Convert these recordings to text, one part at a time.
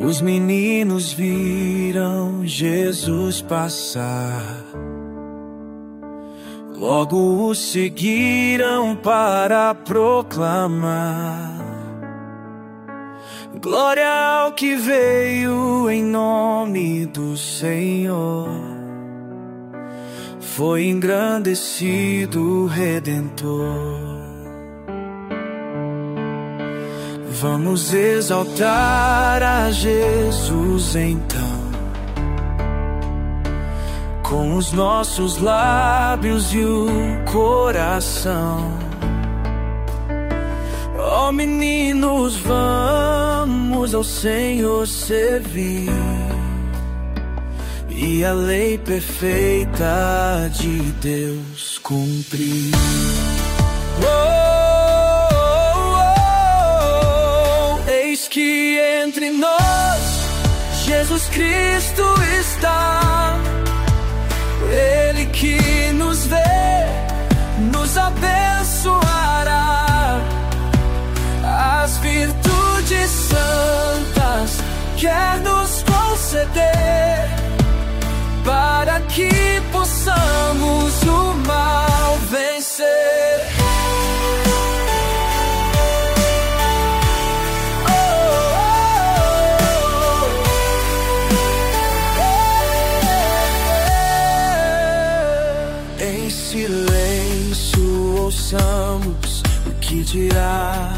Os meninos viram Jesus passar, logo o seguiram para proclamar: glória ao que veio em nome do Senhor. Foi engrandecido o Redentor. Vamos exaltar a Jesus então, com os nossos lábios e o coração. Ó meninos, vamos ao Senhor servir e a lei perfeita de Deus cumprir. Eis que entre nós Jesus Cristo está, Ele que nos vê, nos abençoará. As virtudes santas quer nos conceder, para que possamos o mal vencer. Em silêncio ouçamos o que dirá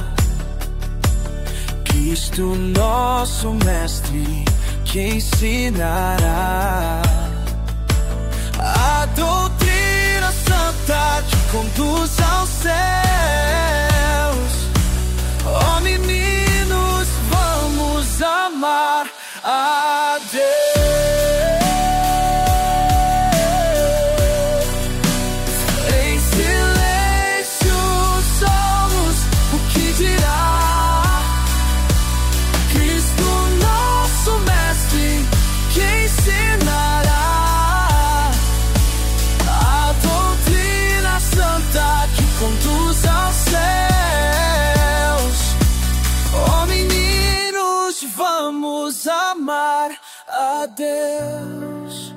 Cristo, nosso Mestre, que ensinará a doutrina santa que conduz aos céus. Ó meninos, vamos amar a Deus. Em silêncio somos o que dirá Cristo, nosso Mestre, que ensinará a doutrina santa que conduz aos céus. Ó meninos, vamos amar a Deus.